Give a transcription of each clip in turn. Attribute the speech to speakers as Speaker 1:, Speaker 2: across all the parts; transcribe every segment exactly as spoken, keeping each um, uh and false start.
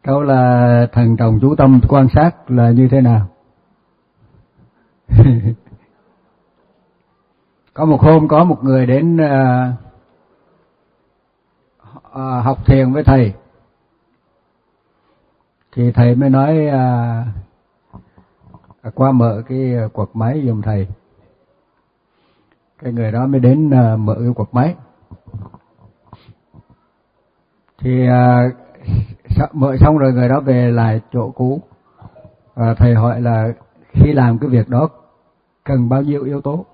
Speaker 1: câu là thần trọng chú tâm quan sát là như thế nào? Có một hôm có một người đến uh, uh, học thiền với thầy, thì thầy mới nói uh, qua mở cái quạt máy giùm thầy. Cái người đó mới đến uh, mở cái quạt máy. Thì uh, mở xong rồi người đó về lại chỗ cũ. Và thầy hỏi là khi làm cái việc đó cần bao nhiêu yếu tố?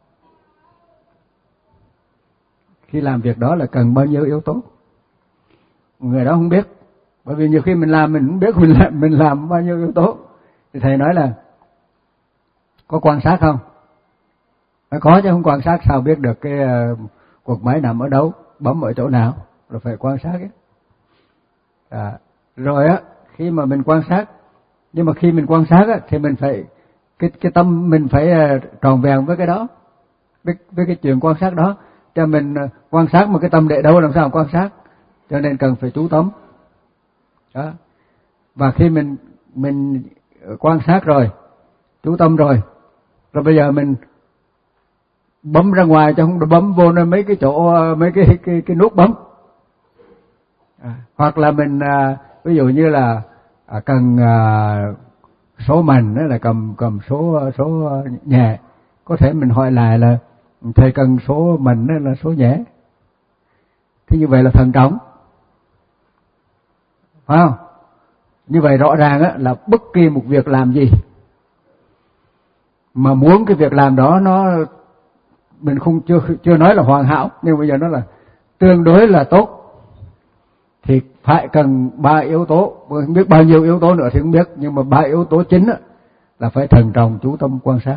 Speaker 1: Khi làm việc đó là cần bao nhiêu yếu tố? Người đó không biết. Bởi vì nhiều khi mình làm mình không biết mình làm, mình làm bao nhiêu yếu tố. Thì thầy nói là có quan sát không? Nói có chứ không quan sát sao biết được cái uh, cuộc máy nằm ở đâu, bấm ở chỗ nào, rồi phải quan sát ấy. À, rồi á, khi mà mình quan sát, nhưng mà khi mình quan sát á, thì mình phải cái cái tâm mình phải uh, tròn vẹn với cái đó, với, với cái chuyện quan sát đó. Cho mình uh, quan sát mà cái tâm để đâu làm sao quan sát, cho nên cần phải chú tâm. Đó. Và khi mình mình quan sát rồi, chú tâm rồi, rồi bây giờ mình bấm ra ngoài chứ không bấm vô nơi mấy cái chỗ mấy cái cái cái nút bấm. À, hoặc là mình à, ví dụ như là à, cần à, số mạnh đó là cầm cầm số số nhẹ, có thể mình hỏi lại là thầy cần số mạnh hay là số nhẹ. Thì như vậy là thận trọng, phải không? Như vậy rõ ràng á, là bất kỳ một việc làm gì mà muốn cái việc làm đó nó mình không chưa chưa nói là hoàn hảo, nhưng bây giờ nó là tương đối là tốt thì phải cần ba yếu tố, không biết bao nhiêu yếu tố nữa thì không biết, nhưng mà ba yếu tố chính á, là phải thận trọng chú tâm quan sát.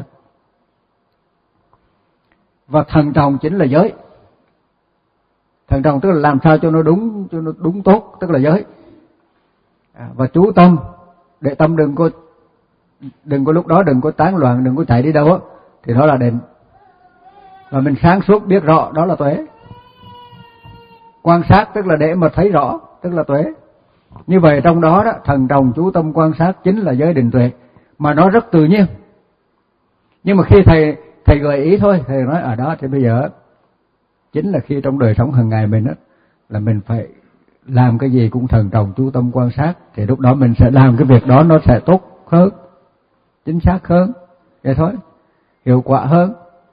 Speaker 1: Và thận trọng chính là giới. Thận trọng tức là làm sao cho nó đúng, cho nó đúng tốt, tức là giới. À, và chú tâm để tâm đừng có đừng có lúc đó đừng có tán loạn, đừng có chạy đi đâu á, thì đó là định. Và mình sáng suốt biết rõ, đó là tuệ. Quan sát tức là để mà thấy rõ, tức là tuệ. Như vậy trong đó đó, thận trọng chú tâm quan sát chính là giới định tuệ, mà nó rất tự nhiên. Nhưng mà khi thầy thầy gợi ý thôi, thầy nói ở đó thì bây giờ chính là khi trong đời sống hàng ngày mình á, là mình phải làm cái gì cũng thận trọng chú tâm quan sát, thì lúc đó mình sẽ làm cái việc đó nó sẽ tốt hơn, chính xác hơn, vậy thôi, hiệu quả hơn.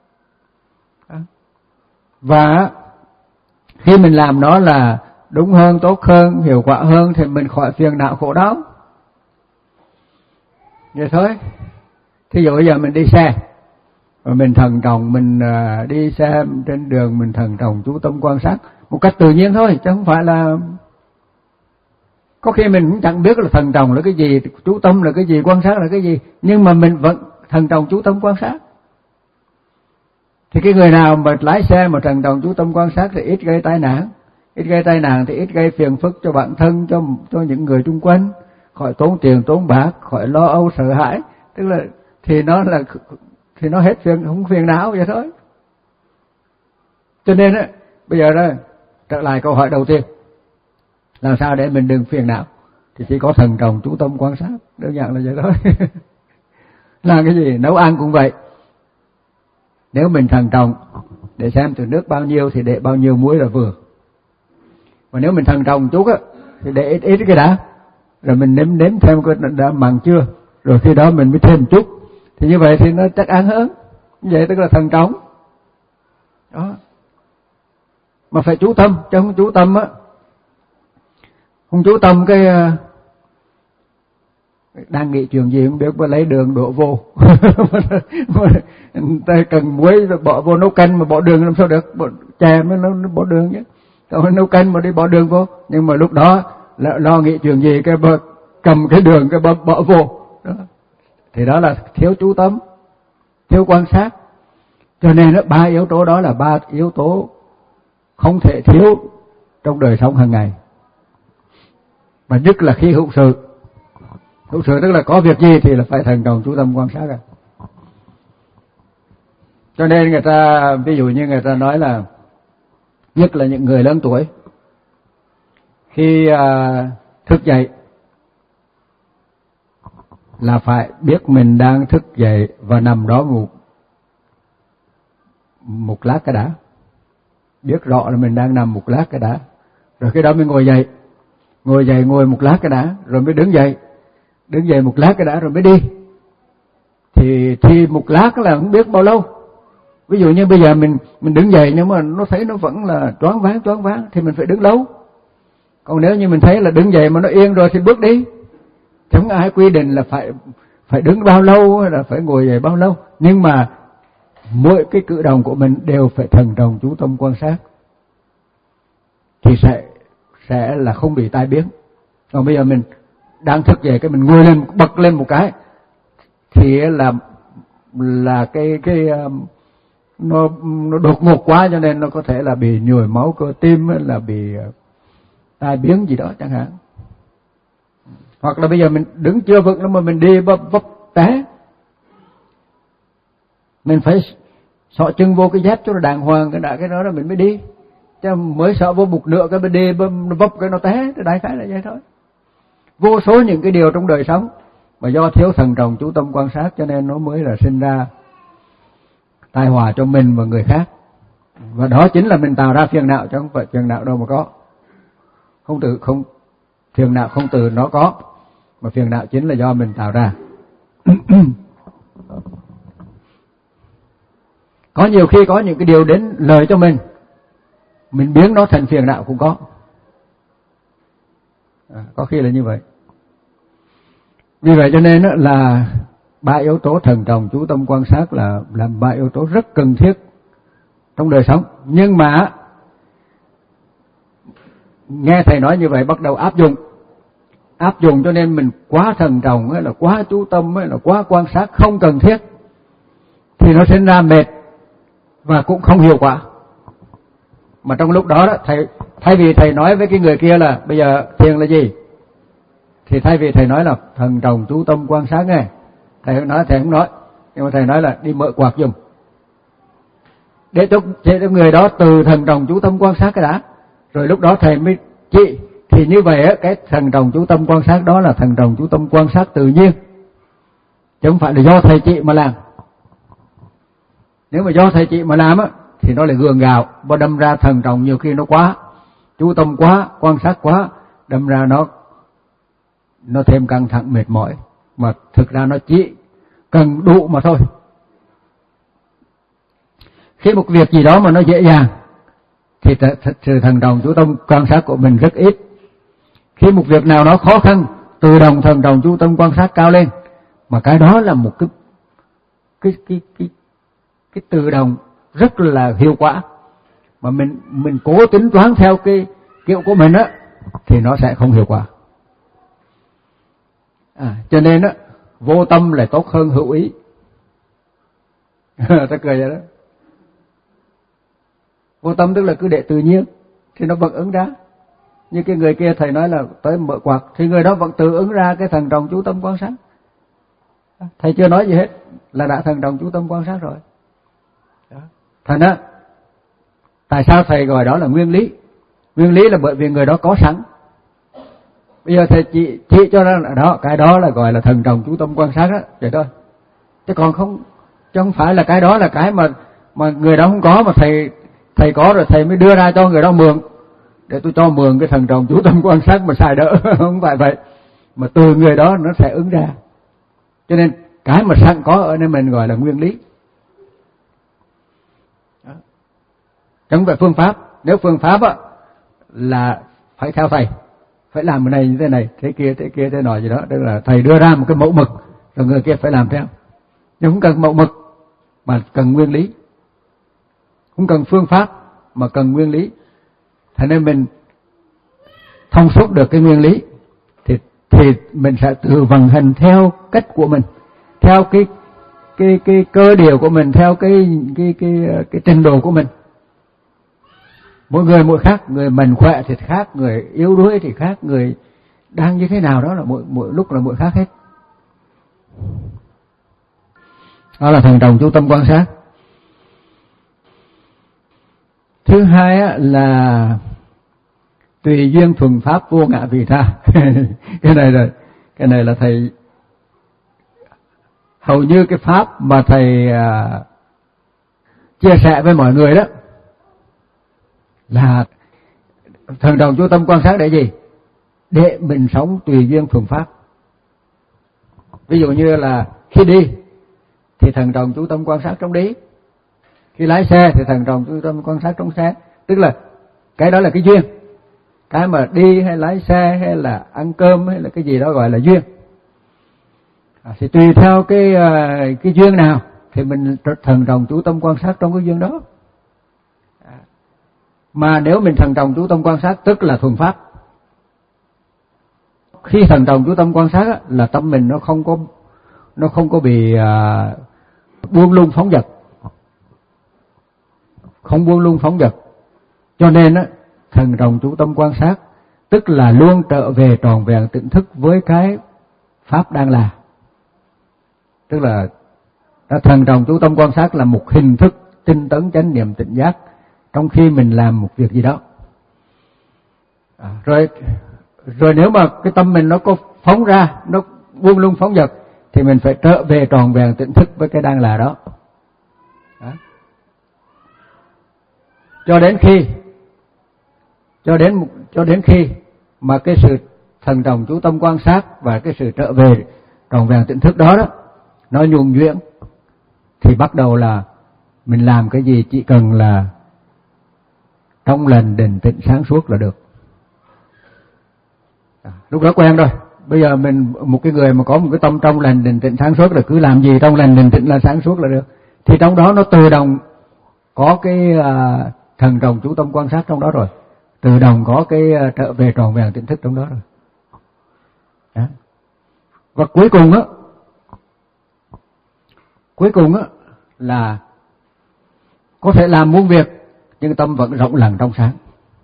Speaker 1: Và khi mình làm nó là đúng hơn, tốt hơn, hiệu quả hơn thì mình khỏi phiền não khổ đau. Vậy thôi. Thí dụ bây giờ mình đi xe, rồi mình thận trọng, mình đi xe trên đường mình thận trọng chú tâm quan sát một cách tự nhiên thôi, chứ không phải là có khi mình cũng chẳng biết là thận trọng là cái gì, chú tâm là cái gì, quan sát là cái gì, nhưng mà mình vẫn thận trọng chú tâm quan sát. Thì cái người nào mà lái xe mà thận trọng chú tâm quan sát thì ít gây tai nạn, ít gây tai nạn thì ít gây phiền phức cho bản thân, cho cho những người xung quanh, khỏi tốn tiền tốn bạc, khỏi lo âu sợ hãi, tức là thì nó là thì nó hết phiền, không phiền não vậy thôi. Cho nên á, bây giờ đó trở lại câu hỏi đầu tiên, làm sao để mình đừng phiền não, thì chỉ có thận trọng chú tâm quan sát, đơn giản là vậy thôi. Làm cái gì, nấu ăn cũng vậy. Nếu mình thận trọng để xem từ nước bao nhiêu thì để bao nhiêu muối là vừa. Và nếu mình thận trọng chút á thì để ít ít cái đã, rồi mình nếm nếm thêm coi đã mặn chưa, rồi khi đó mình mới thêm chút. Thì như vậy thì nó chắc ăn hơn. Vậy tức là thận trọng. Đó. Mà phải chú tâm, chứ không chú tâm á. Không chú tâm cái đang nghĩ chuyện gì không biết mà lấy đường đổ vô. Ta cần muối rồi bỏ vô nấu canh mà bỏ đường làm sao được, bỏ chè mới nó, nó bỏ đường chứ. Còn nấu canh mà đi bỏ đường vô, nhưng mà lúc đó lo, lo nghĩ chuyện gì cái bơ, cầm cái đường cái bỏ, bỏ vô. Đó. Thì đó là thiếu chú tâm, thiếu quan sát. Cho nên đó, ba yếu tố đó là ba yếu tố không thể thiếu trong đời sống hàng ngày. Mà nhất là khi hữu sự. Hữu sự tức là có việc gì thì là phải thận trọng chú tâm quan sát. À. Cho nên người ta, ví dụ như người ta nói là, nhất là những người lớn tuổi, khi à, thức dậy là phải biết mình đang thức dậy và nằm đó ngủ một lát cái đã. Biết rõ là mình đang nằm một lát cái đã. Rồi cái đó mới ngồi dậy. Ngồi dậy ngồi một lát cái đã, rồi mới đứng dậy. Đứng dậy một lát cái đã rồi mới đi. Thì thì một lát là không biết bao lâu. Ví dụ như bây giờ mình mình đứng dậy nhưng mà nó thấy nó vẫn là choáng váng choáng váng thì mình phải đứng lâu. Còn nếu như mình thấy là đứng dậy mà nó yên rồi thì bước đi. Chẳng ai quy định là phải phải đứng bao lâu hay là phải ngồi dậy bao lâu, nhưng mà mỗi cái cử động của mình đều phải thận trọng chú tâm quan sát thì sẽ sẽ là không bị tai biến. Còn bây giờ mình đang thức dậy cái mình ngồi lên bật lên một cái thì là là cái cái nó nó đột ngột quá, cho nên nó có thể là bị nhồi máu cơ tim, là bị tai biến gì đó chẳng hạn. Hoặc là bây giờ mình đứng chưa vững lắm mà mình đi vấp vấp té, mình phải xỏ chân vô cái dép cho nó đàng hoàng cái đã cái đó là mình mới đi, chứ mới sợ vô một nửa cái bên đi nó vấp cái nó té, đại khái là vậy thôi. Vô số những cái điều trong đời sống mà do thiếu thận trọng chú tâm quan sát cho nên nó mới là sinh ra tai họa cho mình và người khác. Và đó chính là mình tạo ra phiền não, chứ không phải phiền não đâu mà có. Không từ không phiền não không từ nó có, mà phiền não chính là do mình tạo ra. Có nhiều khi có những cái điều đến lời cho mình, mình biến nó thành phiền não cũng có. À, có khi là như vậy. Vì vậy cho nên là ba yếu tố thận trọng chú tâm quan sát là là ba yếu tố rất cần thiết trong đời sống. Nhưng mà nghe thầy nói như vậy bắt đầu áp dụng áp dụng cho nên mình quá thận trọng hay là quá chú tâm hay là quá quan sát không cần thiết thì nó sinh ra mệt và cũng không hiệu quả. Mà trong lúc đó, đó thầy thay vì thầy nói với cái người kia là bây giờ thiền là gì, thì thay vì thầy nói là thận trọng chú tâm quan sát nghe, thầy nói thầy không nói, nhưng mà thầy nói là đi mở quạt giùm để cho, để cho người đó từ thận trọng chú tâm quan sát cái đã, rồi lúc đó thầy mới chỉ. Thì như vậy á, cái thận trọng chú tâm quan sát đó là thận trọng chú tâm quan sát tự nhiên, chứ không phải là do thầy chị mà làm. Nếu mà do thầy chị mà làm á thì nó lại gượng gạo, và đâm ra thận trọng nhiều khi nó quá chú tâm quá, quan sát quá, đâm ra nó nó thêm căng thẳng mệt mỏi, mà thực ra nó chỉ cần đủ mà thôi. Khi một việc gì đó mà nó dễ dàng thì sự thận trọng chú tâm quan sát của mình rất ít. Khi một việc nào nó khó khăn, tự động thận trọng chú tâm quan sát cao lên, mà cái đó là một cái cái cái cái cái tự động rất là hiệu quả. Mà mình mình cố tính toán theo cái kiểu của mình á thì nó sẽ không hiệu quả. À, cho nên á vô tâm là tốt hơn hữu ý. Ta cười vậy đó. Vô tâm tức là cứ để tự nhiên thì nó vẫn ứng ra. Như cái người kia thầy nói là tới mở quạt thì người đó vẫn tự ứng ra cái thận trọng chú tâm quan sát. Thầy chưa nói gì hết là đã thận trọng chú tâm quan sát rồi. Đó. Thành á, tại sao thầy gọi đó là nguyên lý? Nguyên lý là bởi vì người đó có sẵn. Bây giờ thầy chỉ, chỉ cho ra là đó, cái đó là gọi là thận trọng chú tâm quan sát đó, vậy thôi. Chứ còn không, chứ không phải là cái đó là cái mà mà người đó không có, mà thầy thầy có rồi thầy mới đưa ra cho người đó mượn. Để tôi cho mượn cái thận trọng chú tâm quan sát mà xài đỡ, không phải vậy. Mà từ người đó nó sẽ ứng ra. Cho nên cái mà sẵn có ở nơi mình gọi là nguyên lý. Chẳng phải phương pháp. Nếu phương pháp á là phải theo thầy, phải làm cái này như thế này, thế kia, thế kia, thế nọ gì đó. Tức là thầy đưa ra một cái mẫu mực, rồi người kia phải làm theo. Nhưng không cần mẫu mực, mà cần nguyên lý. Không cần phương pháp, mà cần nguyên lý. Thế nên mình thông suốt được cái nguyên lý, thì thì mình sẽ tự vận hành theo cách của mình, theo cái cái cái cơ điều của mình, theo cái cái cái cái trình độ của mình. Mỗi người mỗi khác, người mạnh khỏe thì khác, người yếu đuối thì khác, người đang như thế nào đó là mỗi mỗi lúc là mỗi khác hết. Đó là thận trọng chú tâm quan sát. Thứ hai á, là tùy duyên thuần pháp vô ngã vị tha. Cái này là cái này là thầy hầu như cái pháp mà thầy à, chia sẻ với mọi người đó là thần đồng chú tâm quan sát để gì? Để mình sống tùy duyên thuần pháp. Ví dụ như là khi đi thì thần đồng chú tâm quan sát trong đi, khi lái xe thì thần đồng chú tâm quan sát trong xe. Tức là cái đó là cái duyên, cái mà đi hay lái xe hay là ăn cơm hay là cái gì đó gọi là duyên. À, thì tùy theo cái cái duyên nào thì mình thần đồng chú tâm quan sát trong cái duyên đó. À, mà nếu mình thần đồng chú tâm quan sát tức là thuần pháp. Khi thần đồng chú tâm quan sát á, là tâm mình nó không có nó không có bị à, buông lung phóng dật, không buông lung phóng dật. Cho nên á, thần đồng chú tâm quan sát tức là luôn trở về tròn vẹn tỉnh thức với cái pháp đang là. Tức là thần đồng chú tâm quan sát là một hình thức tinh tấn chánh niệm tỉnh giác trong khi mình làm một việc gì đó. À, rồi rồi nếu mà cái tâm mình nó có phóng ra, nó buông lung phóng dật thì mình phải trở về tròn vẹn tỉnh thức với cái đang là đó. Đó. Cho đến khi cho đến cho đến khi mà cái sự thần đồng chú tâm quan sát và cái sự trở về tròn vẹn tỉnh thức đó đó nó nhuần nhuyễn thì bắt đầu là mình làm cái gì chỉ cần là trong lành định tĩnh sáng suốt là được. À, lúc đó quen rồi. Bây giờ mình một cái người mà có một cái tâm trong lành định tĩnh sáng suốt là cứ làm gì trong lành định tĩnh là sáng suốt là được. Thì trong đó nó tự động có cái à, thần đồng chú tâm quan sát trong đó rồi. Tự động có cái à, trở về tròn vẹn tỉnh thức trong đó rồi. Đó. Và cuối cùng á Cuối cùng á là có thể làm muôn việc nhưng tâm vẫn rộng lặng trong sáng.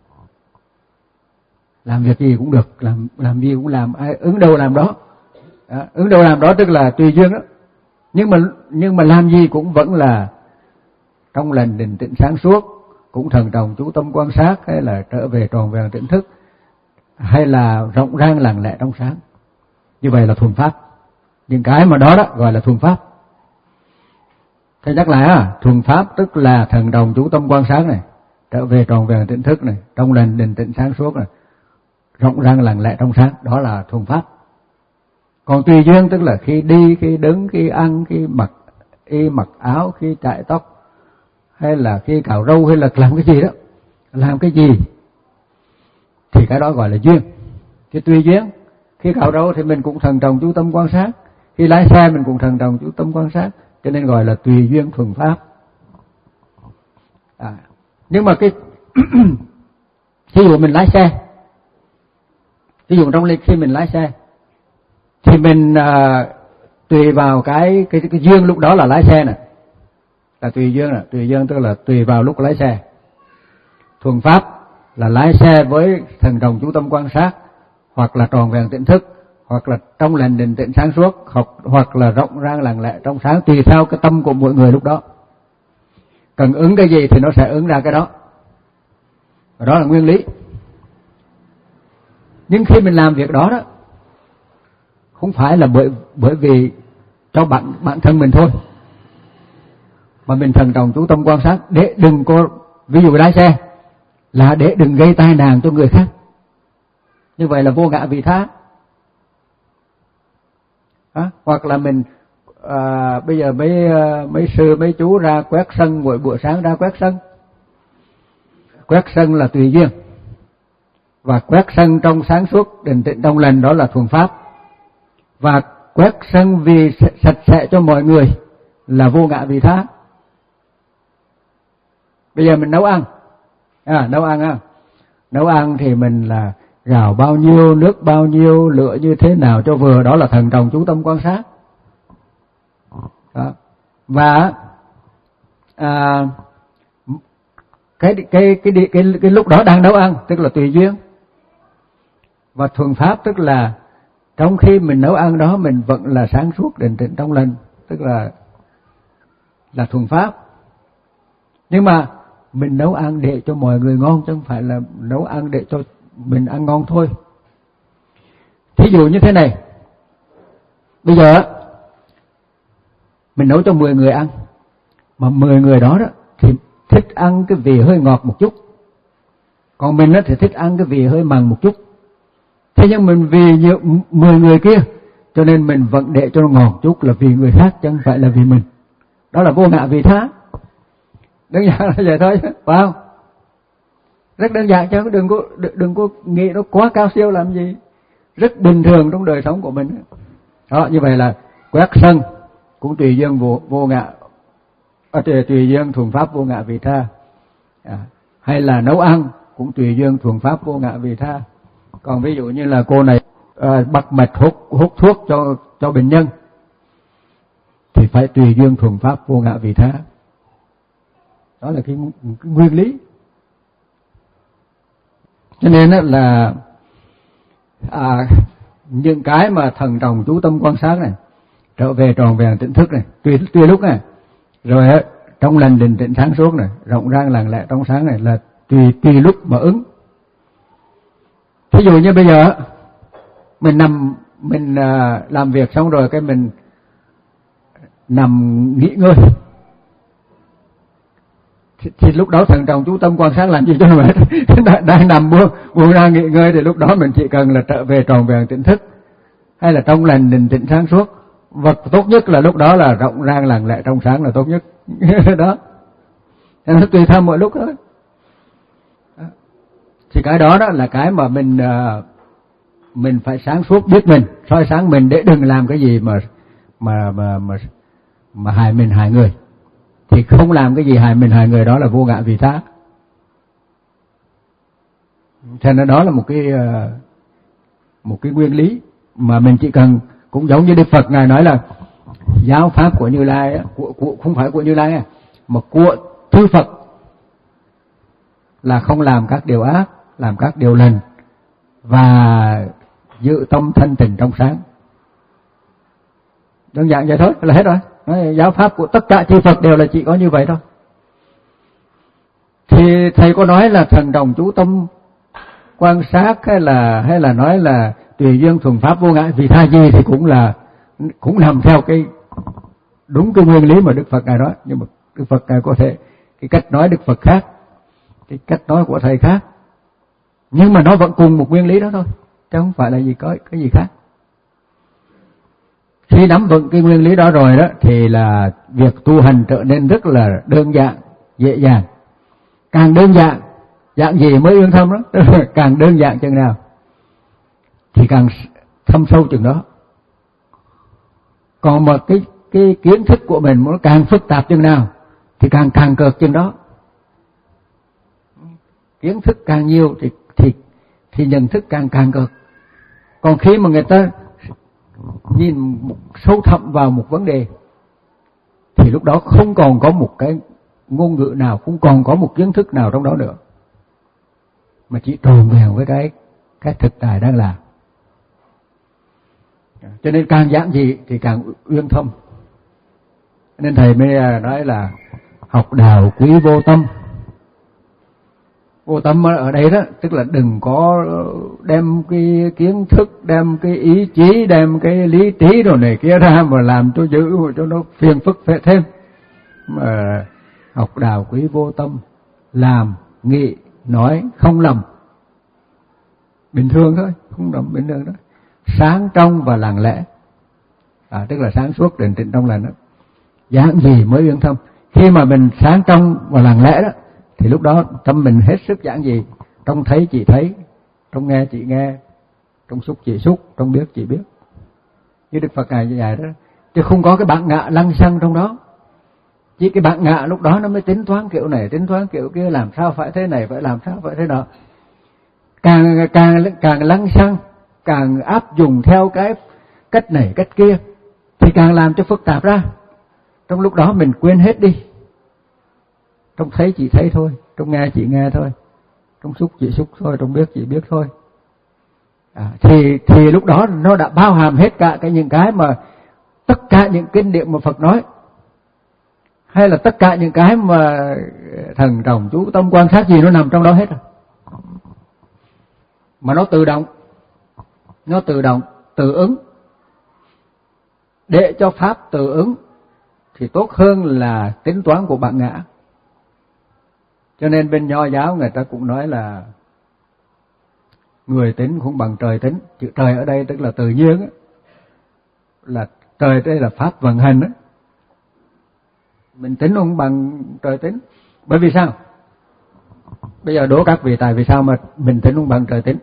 Speaker 1: Làm việc gì cũng được, làm làm gì cũng làm, ai ứng đâu làm đó. Đó, ứng đâu làm đó tức là tùy duyên đó. Nhưng mà nhưng mà làm gì cũng vẫn là trong lành định tĩnh sáng suốt, cũng thần đồng chú tâm quan sát hay là trở về tròn vẹn tỉnh thức hay là rộng rang lặng lẽ trong sáng. Như vậy là thuần pháp. Những cái mà đó đó gọi là thuần pháp. Thế nhắc lại á, thuần pháp tức là thần đồng chú tâm quan sát này, trở về tròn vẹn tỉnh thức này, trong lành định tĩnh sáng suốt này, rộng rang lặng lẽ trong sáng, đó là thuần pháp. Còn tùy duyên tức là khi đi, khi đứng, khi ăn, khi mặc y mặc áo, khi chải tóc, hay là khi cạo râu, hay là làm cái gì đó, làm cái gì thì cái đó gọi là duyên. Cái tùy duyên, khi cạo râu thì mình cũng thần đồng chú tâm quan sát, khi lái xe mình cũng thần đồng chú tâm quan sát, cho nên gọi là tùy duyên thuần pháp. À, nhưng mà cái ví dụ mình lái xe, ví dụ trong khi mình lái xe thì mình à, tùy vào cái cái cái duyên lúc đó là lái xe này, là tùy duyên này, tùy duyên tức là tùy vào lúc lái xe. Thuần pháp là lái xe với thần đồng chú tâm quan sát, hoặc là tròn vẹn tỉnh thức, hoặc là trong lành định tĩnh sáng suốt, hoặc hoặc là rộng rang lặng lẽ trong sáng, tùy theo cái tâm của mỗi người lúc đó. Cần ứng cái gì thì nó sẽ ứng ra cái đó. Và đó là nguyên lý. Nhưng khi mình làm việc đó đó, không phải là bởi bởi vì cho bản bản thân mình thôi, mà mình thần đồng chú tâm quan sát để đừng có, ví dụ lái xe là để đừng gây tai nạn cho người khác. Như vậy là vô ngã vị tha. À, hoặc là mình à, bây giờ mấy mấy sư mấy chú ra quét sân, buổi buổi sáng ra quét sân. Quét sân là tùy duyên, và quét sân trong sáng suốt định tĩnh trong lành đó là thuần pháp, và quét sân vì sạch sẽ cho mọi người là vô ngã vị tha. Bây giờ mình nấu ăn, à, nấu ăn à. Nấu ăn thì mình là gạo bao nhiêu, nước bao nhiêu, lửa như thế nào cho vừa, đó là thần đồng chú tâm quan sát. Đó. Và à, cái, cái, cái, cái, cái, cái lúc đó đang nấu ăn tức là tùy duyên. Và thuần pháp tức là trong khi mình nấu ăn đó mình vẫn là sáng suốt định tĩnh trong lành, tức là là thuần pháp. Nhưng mà mình nấu ăn để cho mọi người ngon, chứ không phải là nấu ăn để cho mình ăn ngon thôi. Thí dụ như thế này, bây giờ mình nấu cho mười người ăn, mà mười người đó đó thì thích ăn cái vị hơi ngọt một chút, còn mình đó thì thích ăn cái vị hơi mặn một chút. Thế nhưng mình vì nhiều mười người kia cho nên mình vẫn để cho nó ngọt chút là vì người khác chứ không phải là vì mình. Đó là vô ngã vị tha. Đơn giản là vậy thôi, phải không? Rất đơn giản chứ đừng có đừng có nghĩ nó quá cao siêu làm gì. Rất bình thường trong đời sống của mình. Đó, như vậy là quét sân cũng tùy duyên vô, vô ngã, à, tùy, tùy duyên thuần pháp vô ngã vị tha. À, hay là nấu ăn cũng tùy duyên thuần pháp vô ngã vị tha. Còn ví dụ như là cô này à, bắt mạch hút hút thuốc cho cho bệnh nhân thì phải tùy duyên thuần pháp vô ngã vị tha. Đó là cái, cái nguyên lý. Cho nên là à, những cái mà thần trọng chú tâm quan sát này, trở về tròn vẹn tỉnh thức này, tùy tùy lúc này, rồi trong lành định tĩnh sáng suốt này, rộng rang lặng lẽ trong sáng này là tùy tùy lúc mà ứng. Ví dụ như bây giờ mình nằm mình à, làm việc xong rồi cái mình nằm nghỉ ngơi thì, thì lúc đó thần trọng chú tâm quan sát làm gì cho nó mệt. Đang nằm buông buông ra nghỉ ngơi thì lúc đó mình chỉ cần là trở về tròn vẹn tỉnh thức hay là trong lành định tĩnh sáng suốt. Vật tốt nhất là lúc đó là rộng rang lặng lẽ trong sáng là tốt nhất. Đó nó tùy theo mỗi lúc thôi. Thì cái đó đó là cái mà mình mình phải sáng suốt biết mình, soi sáng mình để đừng làm cái gì mà mà mà mà mà hại mình hại người. Thì không làm cái gì hại mình hại người, đó là vô ngã vị tha. Cho nên đó là một cái một cái nguyên lý mà mình chỉ cần, cũng giống như Đức Phật ngài nói là giáo pháp của Như Lai, của, của không phải của Như Lai mà của chư Phật là không làm các điều ác, làm các điều lành và giữ tâm thanh tịnh trong sáng. Đơn giản vậy thôi là hết rồi. Nói, giáo pháp của tất cả chư Phật đều là chỉ có như vậy thôi. Thì thầy có nói là thần đồng chú tâm quan sát hay là hay là nói là tùy duyên thuần pháp vô ngã vị tha gì thì cũng là cũng nằm theo cái đúng cái nguyên lý mà Đức Phật ngài nói. Nhưng mà Đức Phật ngài có thể cái cách nói Đức Phật khác, cái cách nói của thầy khác, nhưng mà nó vẫn cùng một nguyên lý đó thôi, chứ không phải là gì có cái gì khác. Khi nắm vững cái nguyên lý đó rồi đó thì là việc tu hành trở nên rất là đơn giản, dễ dàng. Càng đơn giản, dạng gì mới yên thâm đó, càng đơn giản chừng nào thì càng thâm sâu chừng đó. Còn mà cái cái kiến thức của mình nó càng phức tạp chừng nào thì càng càng cợt chừng đó. Kiến thức càng nhiều thì thì thì nhận thức càng càng cợt. Còn khi mà người ta nhìn sâu thẳm vào một vấn đề thì lúc đó không còn có một cái ngôn ngữ nào, không còn có một kiến thức nào trong đó nữa, mà chỉ tròn vẹn với cái cái thực tại đang làm. Cho nên càng giảng gì thì càng uyên thâm. Nên thầy mới nói là học đạo quý vô tâm. Vô tâm ở đây đó tức là đừng có đem cái kiến thức, đem cái ý chí, đem cái lý trí rồi này kia ra mà làm cho dữ, cho nó phiền phức phệ thêm. Mà học đạo quý vô tâm, làm, nghĩ, nói không lầm, bình thường thôi, không lầm, bình thường đó, sáng trong và lặng lẽ, à, tức là sáng suốt định tĩnh trong lành đó. Giảng gì mới yên thâm. Khi mà mình sáng trong và lặng lẽ đó thì lúc đó tâm mình hết sức giảng gì, trong thấy chỉ thấy, trong nghe chỉ nghe, trong xúc chỉ xúc, trong biết chỉ biết, như Đức Phật ngài như vậy đó. Chứ không có cái bản ngã lăng xăng trong đó. Chỉ cái bản ngã lúc đó nó mới tính toán kiểu này, tính toán kiểu kia, làm sao phải thế này, phải làm sao phải thế đó. Càng càng càng lăng xăng, càng áp dụng theo cái cách này cách kia thì càng làm cho phức tạp ra. Trong lúc đó mình quên hết đi. Trong thấy chỉ thấy thôi, trong nghe chỉ nghe thôi, trong xúc chỉ xúc thôi, trong biết chỉ biết thôi. À, thì thì lúc đó nó đã bao hàm hết cả cái những cái mà tất cả những kinh điển mà Phật nói, hay là tất cả những cái mà thần trọng chú tâm quan sát gì nó nằm trong đó hết rồi. Mà nó tự động, nó tự động, tự ứng. Để cho pháp tự ứng thì tốt hơn là tính toán của bản ngã. Cho nên bên Nho giáo người ta cũng nói là người tính không bằng trời tính. Chữ trời ở đây tức là tự nhiên ấy. Là trời đây là pháp vận hành ấy. Mình tính không bằng trời tính. Bởi vì sao? Bây giờ đố các vị tại vì sao mà mình tính không bằng trời tính?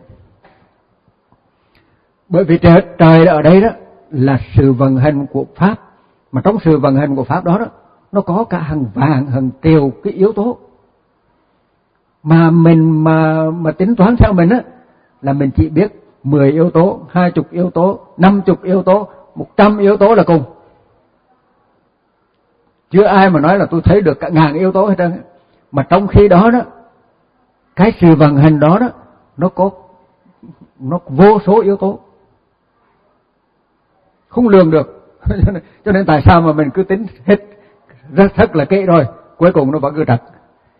Speaker 1: Bởi vì trời, trời ở đây đó là sự vận hành của pháp, mà trong sự vận hành của pháp đó đó nó có cả hàng vàng hàng triệu cái yếu tố, mà mình mà mà tính toán theo mình á là mình chỉ biết mười yếu tố, hai chục yếu tố, năm chục yếu tố, một trăm yếu tố là cùng. Chưa ai mà nói là tôi thấy được cả ngàn yếu tố hết trơn. Mà trong khi đó đó, cái sự vận hành đó đó nó có nó vô số yếu tố, không lường được. Cho nên tại sao mà mình cứ tính hết rất rất là kỹ rồi, cuối cùng nó vẫn cứ trật.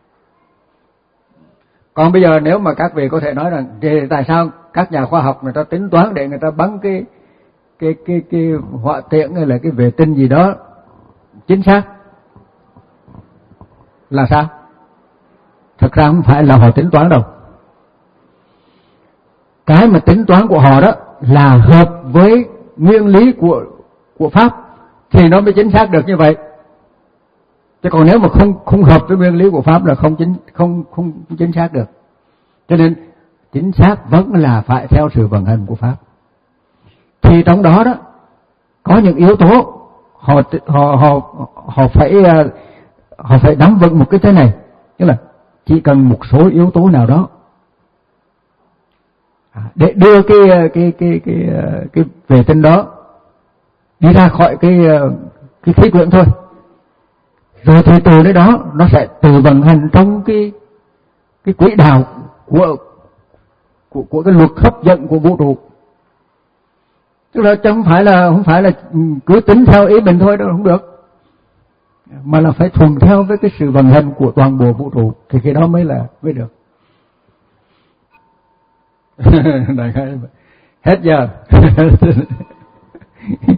Speaker 1: Còn bây giờ nếu mà các vị có thể nói rằng thì tại sao các nhà khoa học người ta tính toán để người ta bắn cái cái cái cái hỏa tiễn hay là cái vệ tinh gì đó chính xác là sao? Thật ra không phải là họ tính toán đâu. Cái mà tính toán của họ đó là hợp với nguyên lý của của pháp thì nó mới chính xác được như vậy. Chứ còn nếu mà không không hợp với nguyên lý của pháp là không chính không không chính xác được. Cho nên chính xác vẫn là phải theo sự vận hành của pháp. Thì trong đó đó có những yếu tố họ họ họ họ phải họ phải nắm vững một cái thế này, tức là chỉ cần một số yếu tố nào đó để đưa cái cái cái cái cái vệ tinh đó đi ra khỏi cái cái khí quyển thôi, rồi thì từ đấy đó nó sẽ tự vận hành trong cái cái quỹ đạo của của của cái luật hấp dẫn của vũ trụ. Tức là chẳng phải là không phải là cứ tính theo ý mình thôi đâu, không được, mà là phải thuần theo với cái sự vận hành của toàn bộ vũ trụ thì cái đó mới là mới được. Đại khái hết giờ.